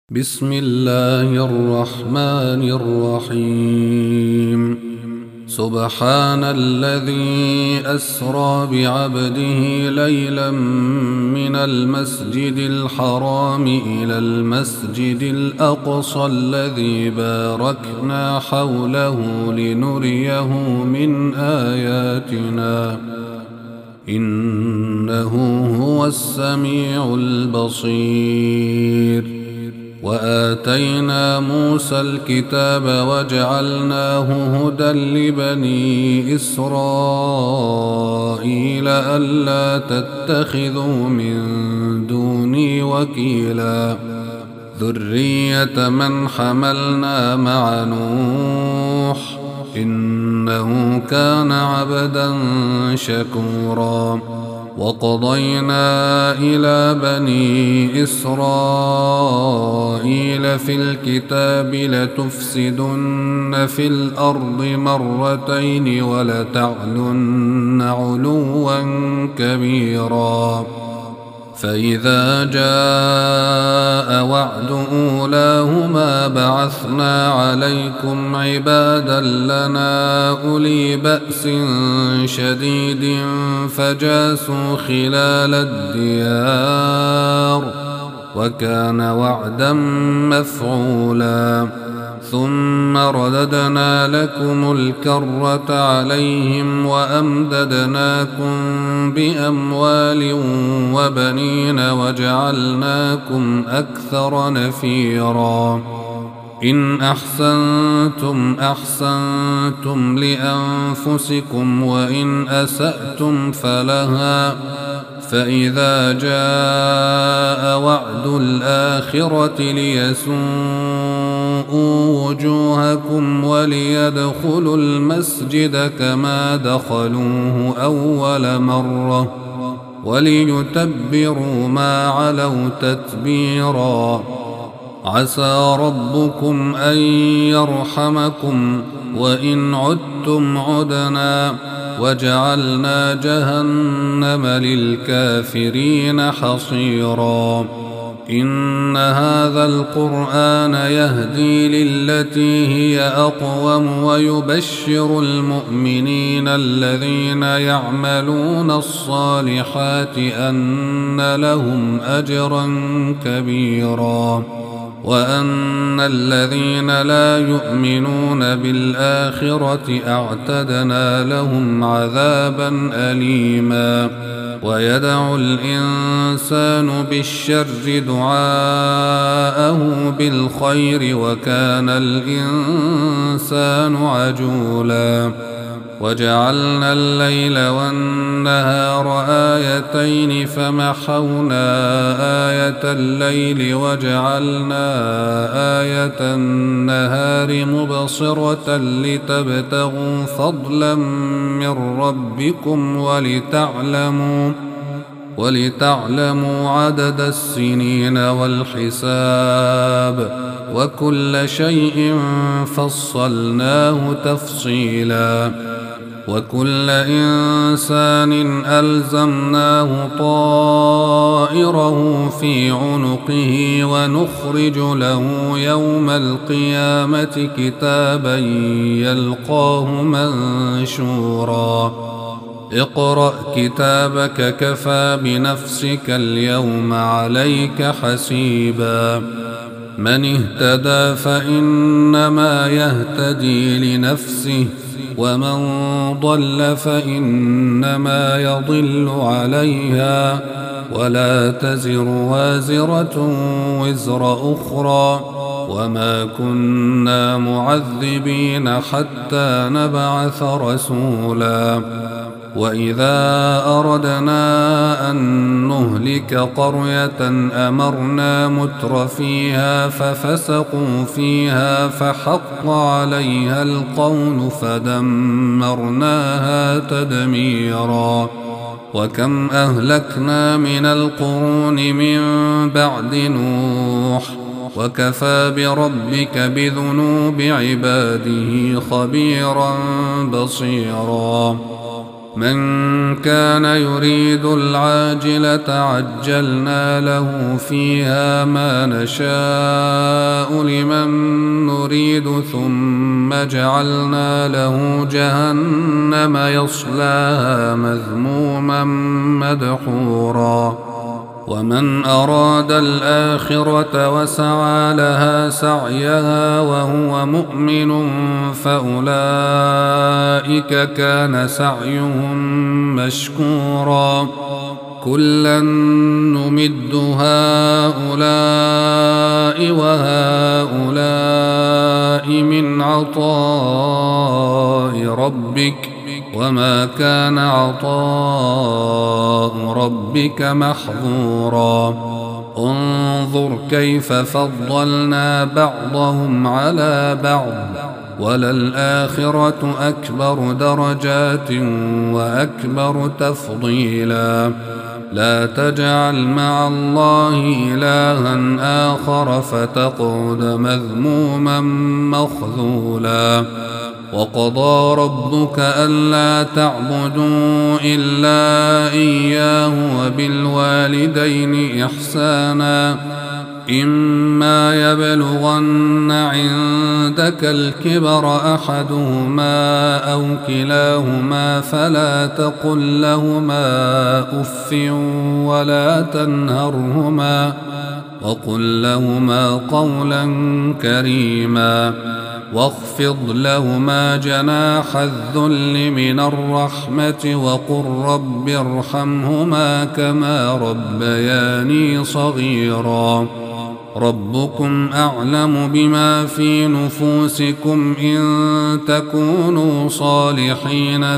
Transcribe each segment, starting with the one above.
بسم الله الرحمن الرحيم. سبحان الذي أسرى بعبده ليلا من المسجد الحرام إلى المسجد الأقصى الذي باركنا حوله لنريه من آياتنا إنه هو السميع البصير. وآتينا موسى الكتاب وجعلناه هدى لبني إسرائيل ألا تتخذوا من دوني وكيلا ذرية من حملنا مع نوح إنه كان عبدا شكورا. وقضينا إلى بني إسرائيل في الكتاب لتفسدن في الأرض مرتين ولتعلن علوا كبيرا. فإذا جاء وعد أولاهما بعثنا عليكم عبادا لنا أولي بأس شديد فجاسوا خلال الديار وكان وعدا مفعولا. ثم رددنا لكم الكرة عليهم وأمددناكم بأموال وبنين وجعلناكم أكثر نفيرا. إن أحسنتم أحسنتم لأنفسكم وإن أسأتم فلها. فإذا جاء وعد الآخرة ليسوءوا وجوهكم وليدخلوا المسجد كما دخلوه أول مرة وليتبروا ما علوا تتبيرا. عسى ربكم أن يرحمكم وإن عدتم عدنا وجعلنا جهنم للكافرين حصيرا. إن هذا القرآن يهدي للتي هي أقوم ويبشر المؤمنين الذين يعملون الصالحات أن لهم أجرا كبيرا وأن الذين لا يؤمنون بالآخرة أعتدنا لهم عذابا أليما. ويدعو الإنسان بالشر دعاءه بالخير وكان الإنسان عجولا. وجعلنا الليل والنهار آيتين فمحونا آية الليل وجعلنا آية النهار مبصرة لتبتغوا فضلا من ربكم ولتعلموا عدد السنين والحساب وكل شيء فصلناه تفصيلا. وكل إنسان ألزمناه طائره في عنقه ونخرج له يوم القيامة كتابا يلقاه منشورا. اقرأ كتابك كفى بنفسك اليوم عليك حسيبا. من اهتدى فإنما يهتدي لنفسه ومن ضل فإنما يضل عليها ولا تزر وازرة وزر أخرى وما كنا معذبين حتى نبعث رسولا. وإذا أردنا أن نهلك قرية أمرنا متر فيها ففسقوا فيها فحق عليها القول فدمرناها تدميرا. وكم أهلكنا من القرون من بعد نوح وكفى بربك بذنوب عباده خبيرا بصيرا. من كان يريد العاجلة عجلنا له فيها ما نشاء لمن نريد ثم جعلنا له جهنم يصلاها مذموما مدحورا ومن أراد الآخرة وسعى لها سعيها وهو مؤمن فأولئك كان سعيهم مشكورا كلا نمد هؤلاء وهؤلاء من عطاء ربك وما كان عطاء ربك محظورا انظر كيف فضلنا بعضهم على بعض وللآخرة أكبر درجات وأكبر تفضيلا لا تجعل مع الله إلها آخر فتقعد مذموما مخذولا وقضى ربك ألا تعبدوا إلا إياه وبالوالدين إحسانا إما يبلغن عندك الكبر أحدهما أو كلاهما فلا تقل لهما أف ولا تنهرهما وقل لهما قولا كريما واخفض لهما جناح الذل من الرحمة وقل رب ارحمهما كما ربياني صغيرا ربكم أعلم بما في نفوسكم إن تكونوا صالحين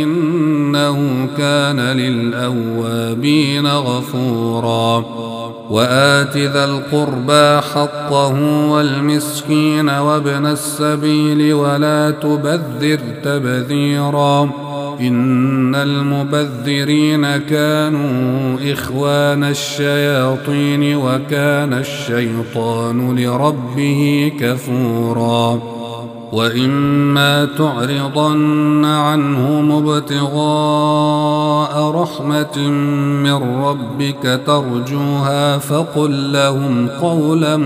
فإنه كان للأوابين غفورا وآت ذا القربى حقه والمسكين وابن السبيل ولا تبذر تبذيرا إن المبذرين كانوا إخوان الشياطين وكان الشيطان لربه كفورا وإما تعرضن عنهم ابتغاء رحمة من ربك ترجوها فقل لهم قولا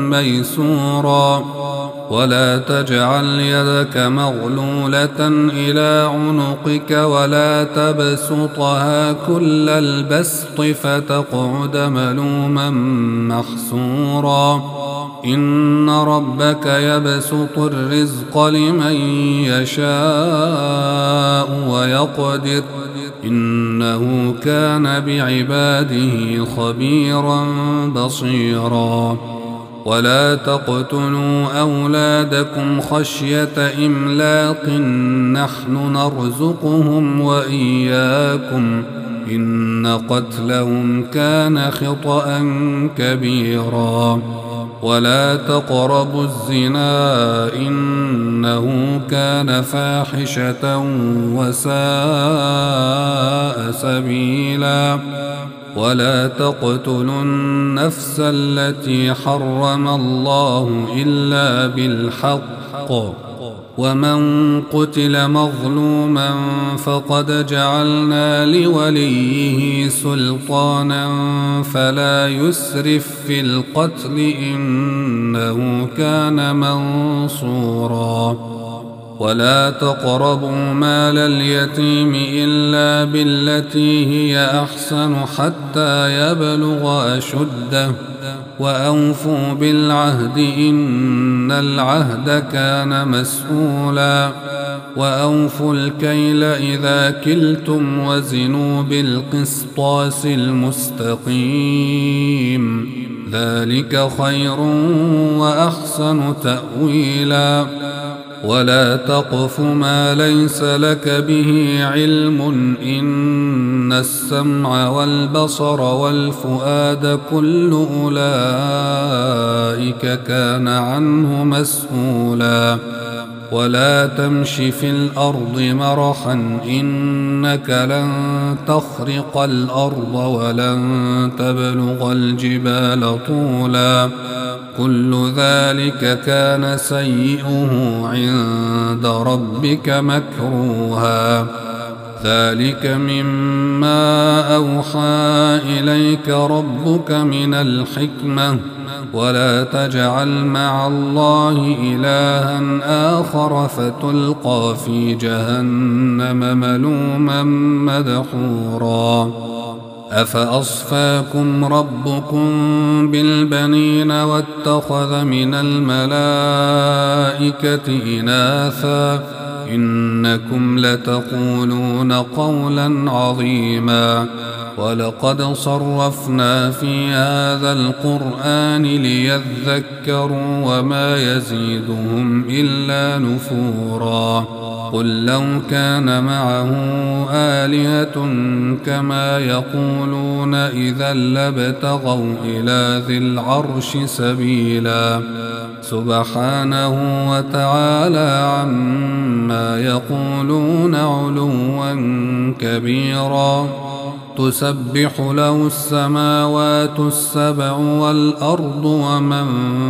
ميسورا ولا تجعل يدك مغلولة إلى عنقك ولا تبسطها كل البسط فتقعد ملوما محسورا إن ربك يبسط الرزق لمن يشاء ويقدر إنه كان بعباده خبيرا بصيرا ولا تقتلوا أولادكم خشية إملاق نحن نرزقهم وإياكم إن قتلهم كان خطأ كبيرا ولا تقربوا الزنا إنه كان فاحشة وساء سبيلا ولا تقتلوا النفس التي حرم الله إلا بالحق ومن قتل مظلوما فقد جعلنا لوليه سلطانا فلا يسرف في القتل إنه كان منصورا ولا تقربوا مال اليتيم إلا بالتي هي أحسن حتى يبلغ أشده وأوفوا بالعهد إن العهد كان مسؤولا وأوفوا الكيل إذا كلتم وزنوا بالقسطاس المستقيم ذلك خير وأحسن تأويلا ولا تقف ما ليس لك به علم إن السمع والبصر والفؤاد كل أولئك كان عنه مسؤولا ولا تمش في الأرض مرحا إنك لن تخرق الأرض ولن تبلغ الجبال طولا كل ذلك كان سيئه عند ربك مكروها ذلك مما أوحى إليك ربك من الحكمة ولا تجعل مع الله إلها آخر فتلقى في جهنم ملوما مدحورا أفأصفاكم ربكم بالبنين واتخذ من الملائكة إناثا إنكم لتقولون قولا عظيما ولقد صرفنا في هذا القرآن ليذكروا وما يزيدهم إلا نفورا قل لو كان معه آلهة كما يقولون إذا لابتغوا إلى ذي العرش سبيلا سبحانه وتعالى عما يقولون علوا كبيرا تسبح له السماوات السبع والأرض ومن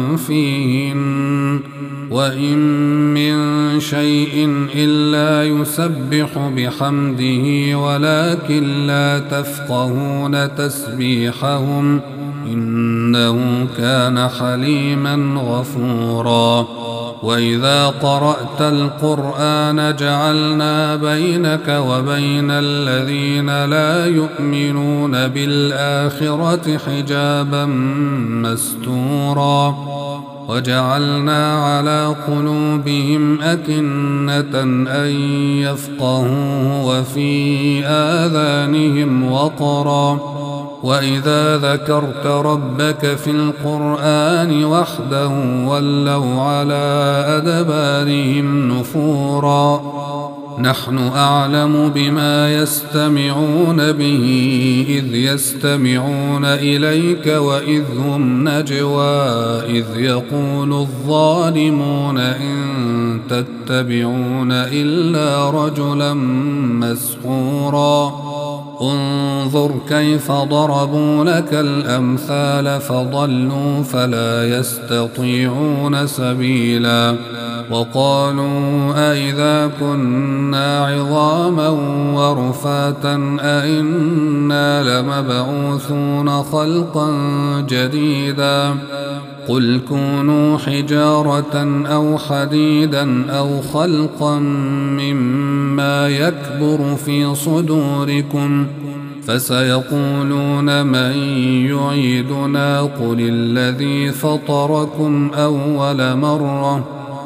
فيهن وإن من شيء إلا يسبح بحمده ولكن لا تفقهون تسبيحهم إنه كان حليما غفورا وإذا قرأت القرآن جعلنا بينك وبين الذين لا يؤمنون بالآخرة حجابا مستورا وجعلنا على قلوبهم أكنة أن يفقهوه وفي آذانهم وقرا وإذا ذكرت ربك في القرآن وحده ولوا على أدبارهم نفورا نحن أعلم بما يستمعون به إذ يستمعون إليك وإذ هم نجوى إذ يقول الظالمون إن تتبعون إلا رجلا مسحورا انظر كيف ضربوا لك الأمثال فضلوا فلا يستطيعون سبيلا وقالوا أئذا كنا عظاما ورفاتا أئنا لمبعوثون خلقا جديدا قل كونوا حجارة أو حديدا أو خلقا مما يكبر في صدوركم فسيقولون من يعيدنا قل الذي فطركم أول مرة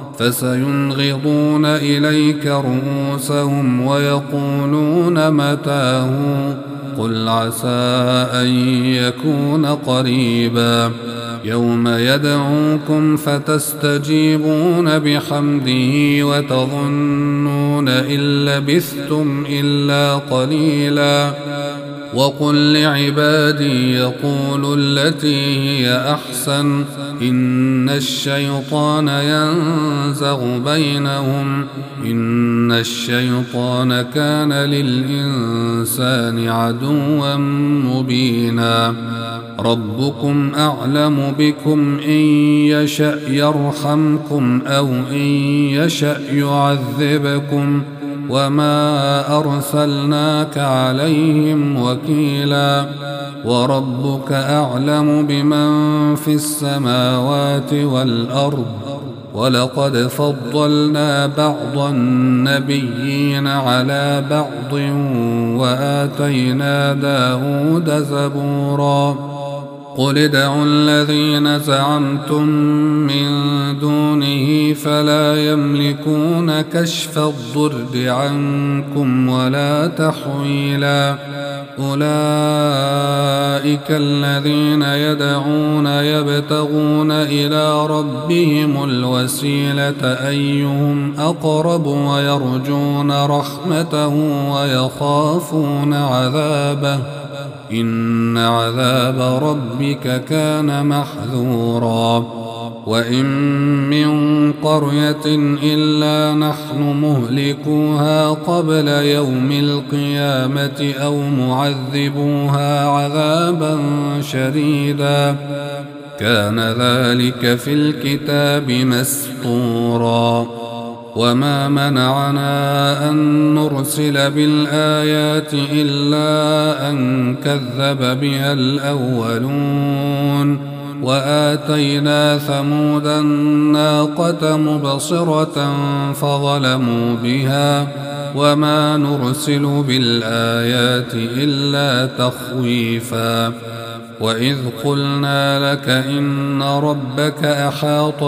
فسينغضون إليك رؤوسهم ويقولون متاه قل عسى أن يكون قريبا يوم يدعوكم فتستجيبون بحمده وتظنون إن لبثتم إلا قليلا وقل لعبادي يقولوا التي هي أحسن إن الشيطان ينزغ بينهم إن الشيطان كان للإنسان عدوا مبينا ربكم أعلم بكم إن يشأ يرحمكم أو إن يشأ يعذبكم وما أرسلناك عليهم وكيلا وربك أعلم بمن في السماوات والأرض ولقد فضلنا بعض النبيين على بعض وآتينا داود زبورا قل ادعوا الذين زعمتم من دونه فلا يملكون كشف الضر عنكم ولا تحويلا أولئك الذين يدعون يبتغون إلى ربهم الوسيلة أيهم أقرب ويرجون رحمته ويخافون عذابه إن عذاب ربك كان محذورا وإن من قرية إلا نحن مهلكوها قبل يوم القيامة أو معذبوها عذابا شديدا كان ذلك في الكتاب مسطورا وما منعنا أن نرسل بالآيات إلا أن كذب بها الأولون وآتينا ثمود الناقة مبصرة فظلموا بها وما نرسل بالآيات إلا تخويفا وإذ قلنا لك إن ربك أحاط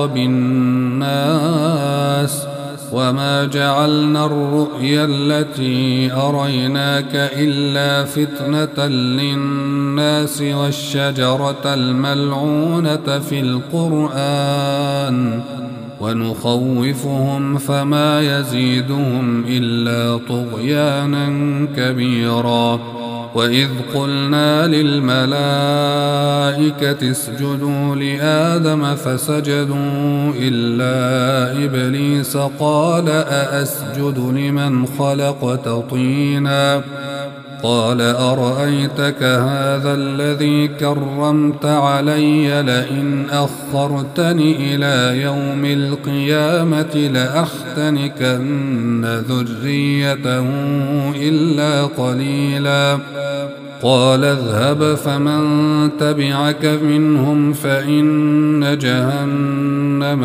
بالناس وما جعلنا الرؤيا التي أريناك إلا فتنة للناس والشجرة الملعونة في القرآن ونخوفهم فما يزيدهم إلا طغيانا كبيرا وإذ قلنا للملائكة اسجدوا لآدم فسجدوا إلا إبليس قال أأسجد لمن خلقت طينا قال أرأيتك هذا الذي كرمت علي لئن أخرتني إلى يوم القيامة لأحتنكن ذريته إلا قليلا قال اذهب فمن تبعك منهم فإن جهنم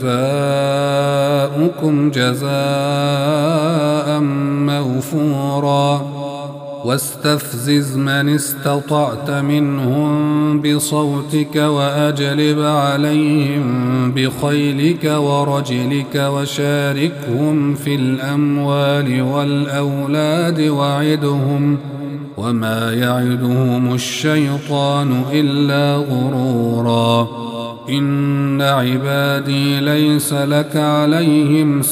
جزاؤكم جزاء موفورا واستفزز من استطعت منهم بصوتك وأجلب عليهم بخيلك ورجلك وشاركهم في الأموال والأولاد وعدهم وما يعدهم الشيطان إلا غرورا إن عبادي ليس لك عليهم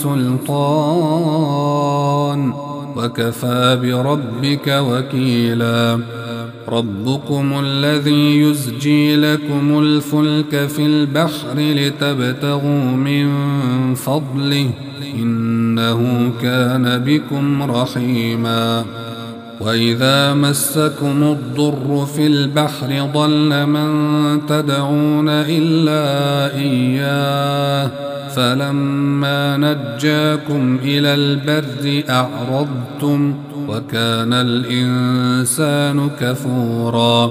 سلطان وكفى بربك وكيلا ربكم الذي يزجي لكم الفلك في البحر لتبتغوا من فضله إنه كان بكم رحيما وإذا مسكم الضر في البحر ضل من تدعون إلا إياه فلما نجاكم إلى البر أعرضتم وكان الإنسان كفورا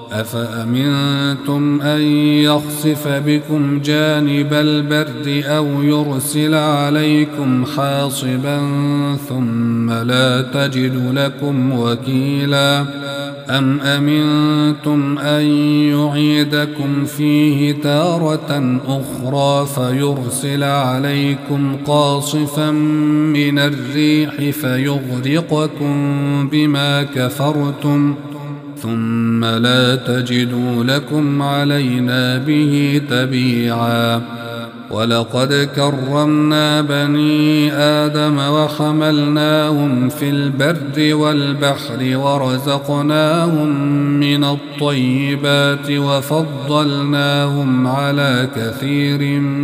أفأمنتم أن يخسف بكم جانب البر أو يرسل عليكم حاصبا ثم لا تجد لكم وكيلا أم أمنتم أن يعيدكم فيه تارة أخرى فيرسل عليكم قاصفا من الريح فيغرقكم بما كفرتم ثم لا تجدوا لكم علينا به تبيعا ولقد كرمنا بني آدم وحملناهم في البر والبحر ورزقناهم من الطيبات وفضلناهم على كثير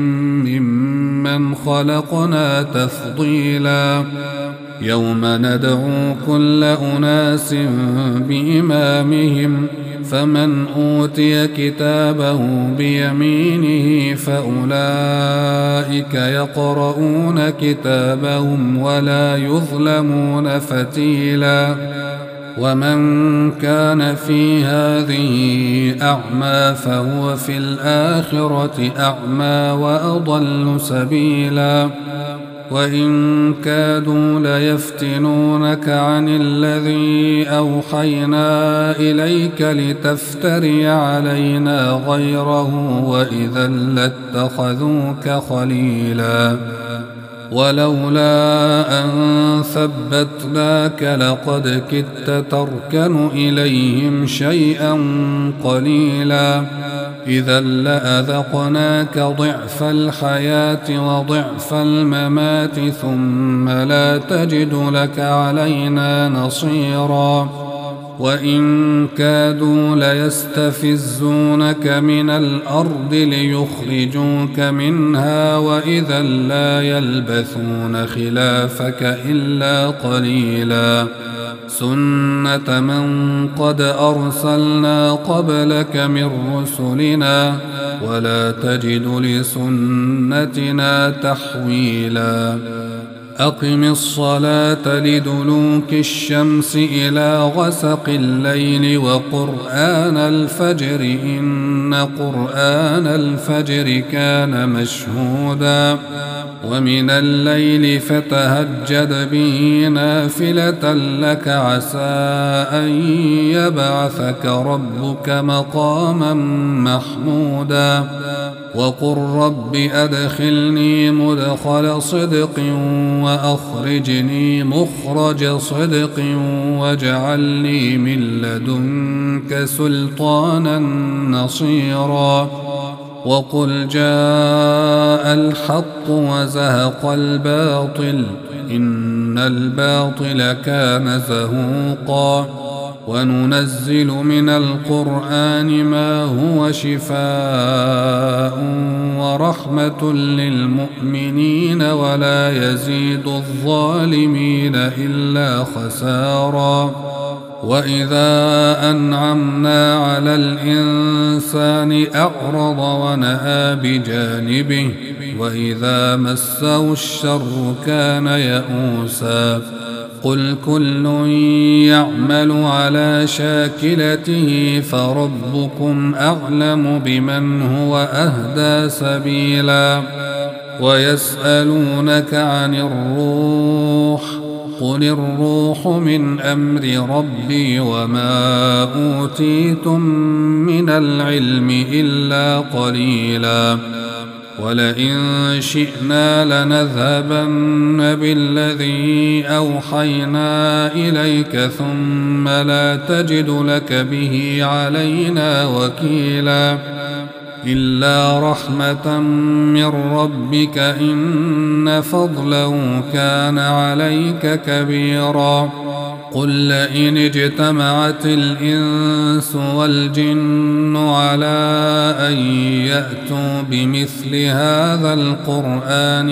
ممن خلقنا تفضيلا يوم ندعو كل أناس بإمامهم فمن أوتي كتابه بيمينه فأولئك يقرؤون كتابهم ولا يظلمون فتيلا ومن كان في هذه أعمى فهو في الآخرة أعمى وأضل سبيلا وإن كادوا ليفتنونك عن الذي أوحينا إليك لتفتري علينا غيره وإذا لاتخذوك خليلا ولولا أن ثبتناك لقد كدت تركن إليهم شيئا قليلا إذا لأذقناك ضعف الحياة وضعف الممات ثم لا تجد لك علينا نصيرا وإن كادوا ليستفزونك من الأرض ليخرجوك منها وإذا لا يلبثون خلافك إلا قليلا سنة من قد أرسلنا قبلك من رسلنا ولا تجد لسنتنا تحويلا أقم الصلاة لدلوك الشمس إلى غسق الليل وقرآن الفجر إن قرآن الفجر كان مشهودا ومن الليل فتهجد به نافلة لك عسى أن يبعثك ربك مقاما محمودا وقل رب أدخلني مدخل صدق وأخرجني مخرج صدق واجعل لي من لدنك سلطانا نصيرا وقل جاء الحق وزهق الباطل إن الباطل كان زهوقا وننزل من القرآن ما هو شفاء ورحمة للمؤمنين ولا يزيد الظالمين إلا خسارا وإذا أنعمنا على الإنسان أعرض ونأى بجانبه وإذا مسه الشر كان يئوسا قل كل يعمل على شاكلته فربكم أعلم بمن هو أهدى سبيلا ويسألونك عن الروح قل الروح من أمر ربي وما أوتيتم من العلم إلا قليلا ولئن شئنا لنذهبن بالذي أوحينا إليك ثم لا تجد لك به علينا وكيلا إلا رحمة من ربك إن فضله كان عليك كبيرا قل لئن اجتمعت الإنس والجن على أن يأتوا بمثل هذا القرآن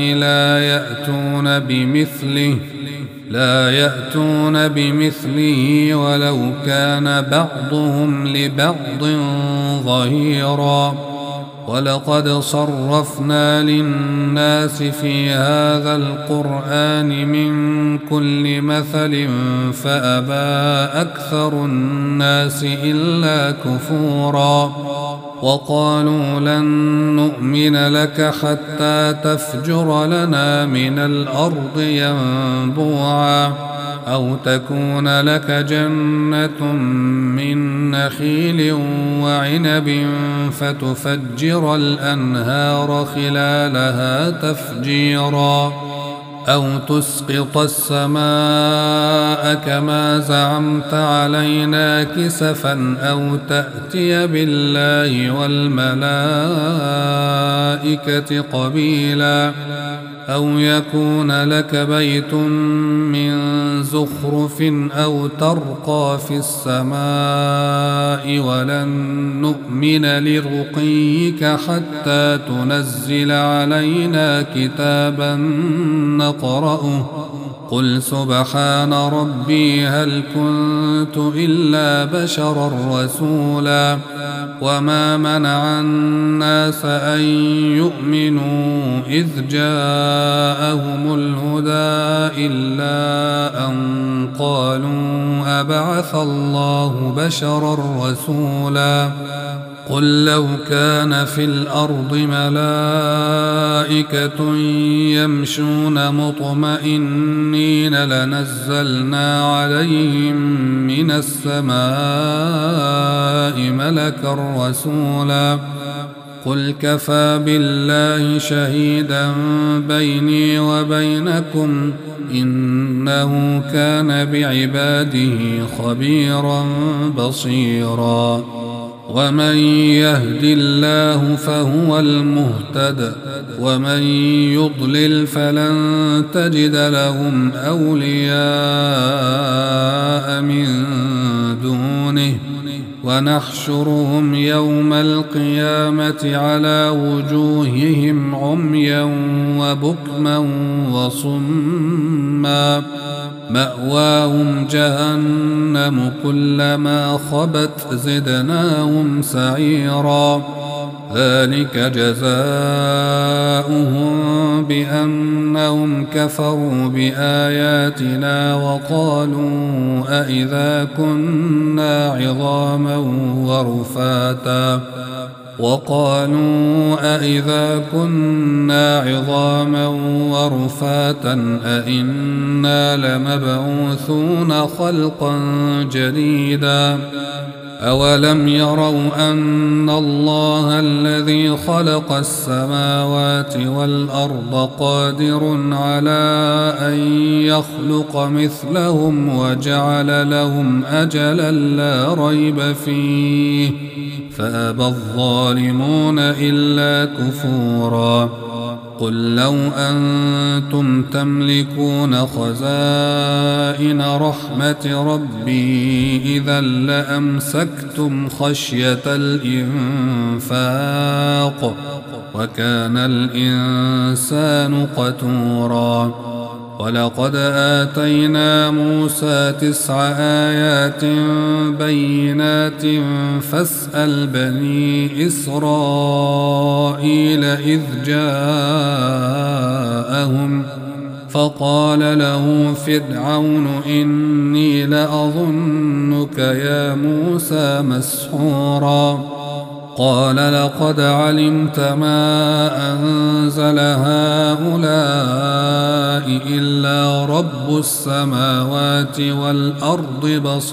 لا يأتون بمثله ولو كان بعضهم لبعض ظهيرا ولقد صرفنا للناس في هذا القرآن من كل مثل فأبى أكثر الناس إلا كفورا وقالوا لن نؤمن لك حتى تفجر لنا من الأرض ينبوعا أو تكون لك جنة من نخيل وعنب فتفجر الأنهار خلالها تفجيرا أو تسقط السماء كما زعمت علينا كسفا أو تأتي بالله والملائكة قبيلا أو يكون لك بيت من زخرف أو ترقى في السماء ولن نؤمن لرقيك حتى تنزل علينا كتابا نقرأه قل سبحان ربي هل كنت إلا بشرا رسولا وما منع الناس أن يؤمنوا إذ جاءهم الهدى إلا أن قالوا أبعث الله بشرا رسولا قل لو كان في الأرض ملائكة يمشون مطمئنين لنزلنا عليهم من السماء ملكا رسولا قل كفى بالله شهيدا بيني وبينكم إنه كان بعباده خبيرا بصيرا ومن يهد الله فهو المهتد ومن يضلل فلن تجد لهم أولياء من دونه ونحشرهم يوم القيامة على وجوههم عميا وبكما وصما مأواهم جهنم كلما خبت زدناهم سعيرا ذلك جزاؤهم بأنهم كفروا بآياتنا أإذا كنا عظاما ورفاتا أإنا لمبعوثون خلقا جديدا أولم يروا أن الله الذي خلق السماوات والأرض قادر على أن يخلق مثلهم وجعل لهم أجلا لا ريب فيه فأبى الظالمون إلا كفورا قل لو أنتم تملكون خزائن رحمة ربي إذا لأمسكتم خشية الإنفاق وكان الإنسان قتورا ولقد آتينا موسى 9 آيات بينات فاسأل بني إسرائيل إذ جاءهم فقال له فرعون إني لأظنك يا موسى مسحورا قال لقد علمت ما أنزل هؤلاء إلا رب السماوات والأرض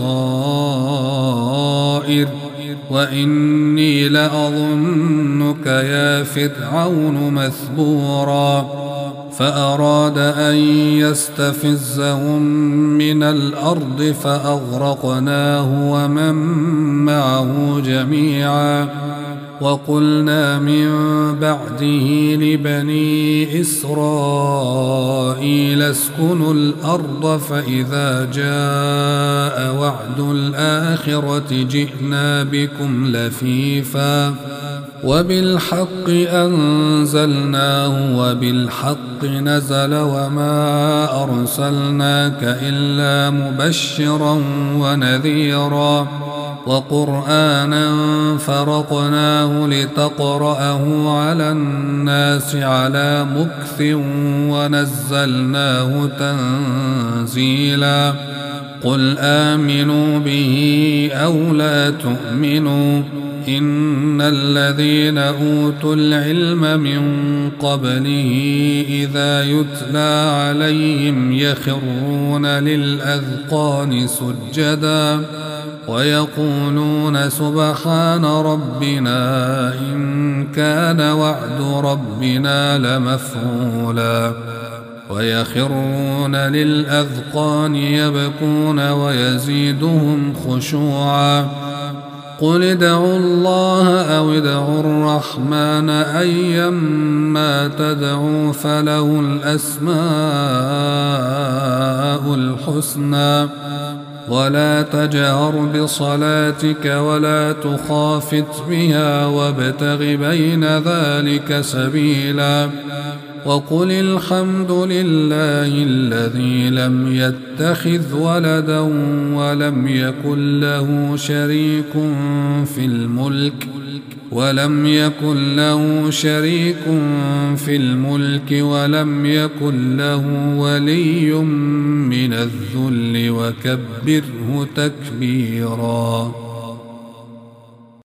بصائر وإني لأظنك يا فرعون مثبورا فأراد أن يستفزهم من الأرض فأغرقناه ومن معه جميعا وقلنا من بعده لبني إسرائيل اسكنوا الأرض فإذا جاء وعد الآخرة جئنا بكم لفيفا وبالحق أنزلناه وبالحق نزل وما أرسلناك إلا مبشرا ونذيرا وقرآنا فرقناه لتقرأه على الناس على مكث ونزلناه تنزيلا قل آمنوا به أو لا تؤمنوا إن الذين أوتوا العلم من قبله إذا يتلى عليهم يخرون للأذقان سجدا ويقولون سبحان ربنا إن كان وعد ربنا لمفعولا ويخرون للأذقان يبكون ويزيدهم خشوعا قل ادعوا الله أو ادعوا الرحمن أيما تدعوا فله الأسماء الحسنى ولا تجهر بصلاتك ولا تخافت بها وابتغ بين ذلك سبيلا وقل الحمد لله الذي لم يتخذ ولدا ولم يكن له شريك في الملك ولم يكن له ولي من الذل وكبره تكبيرا.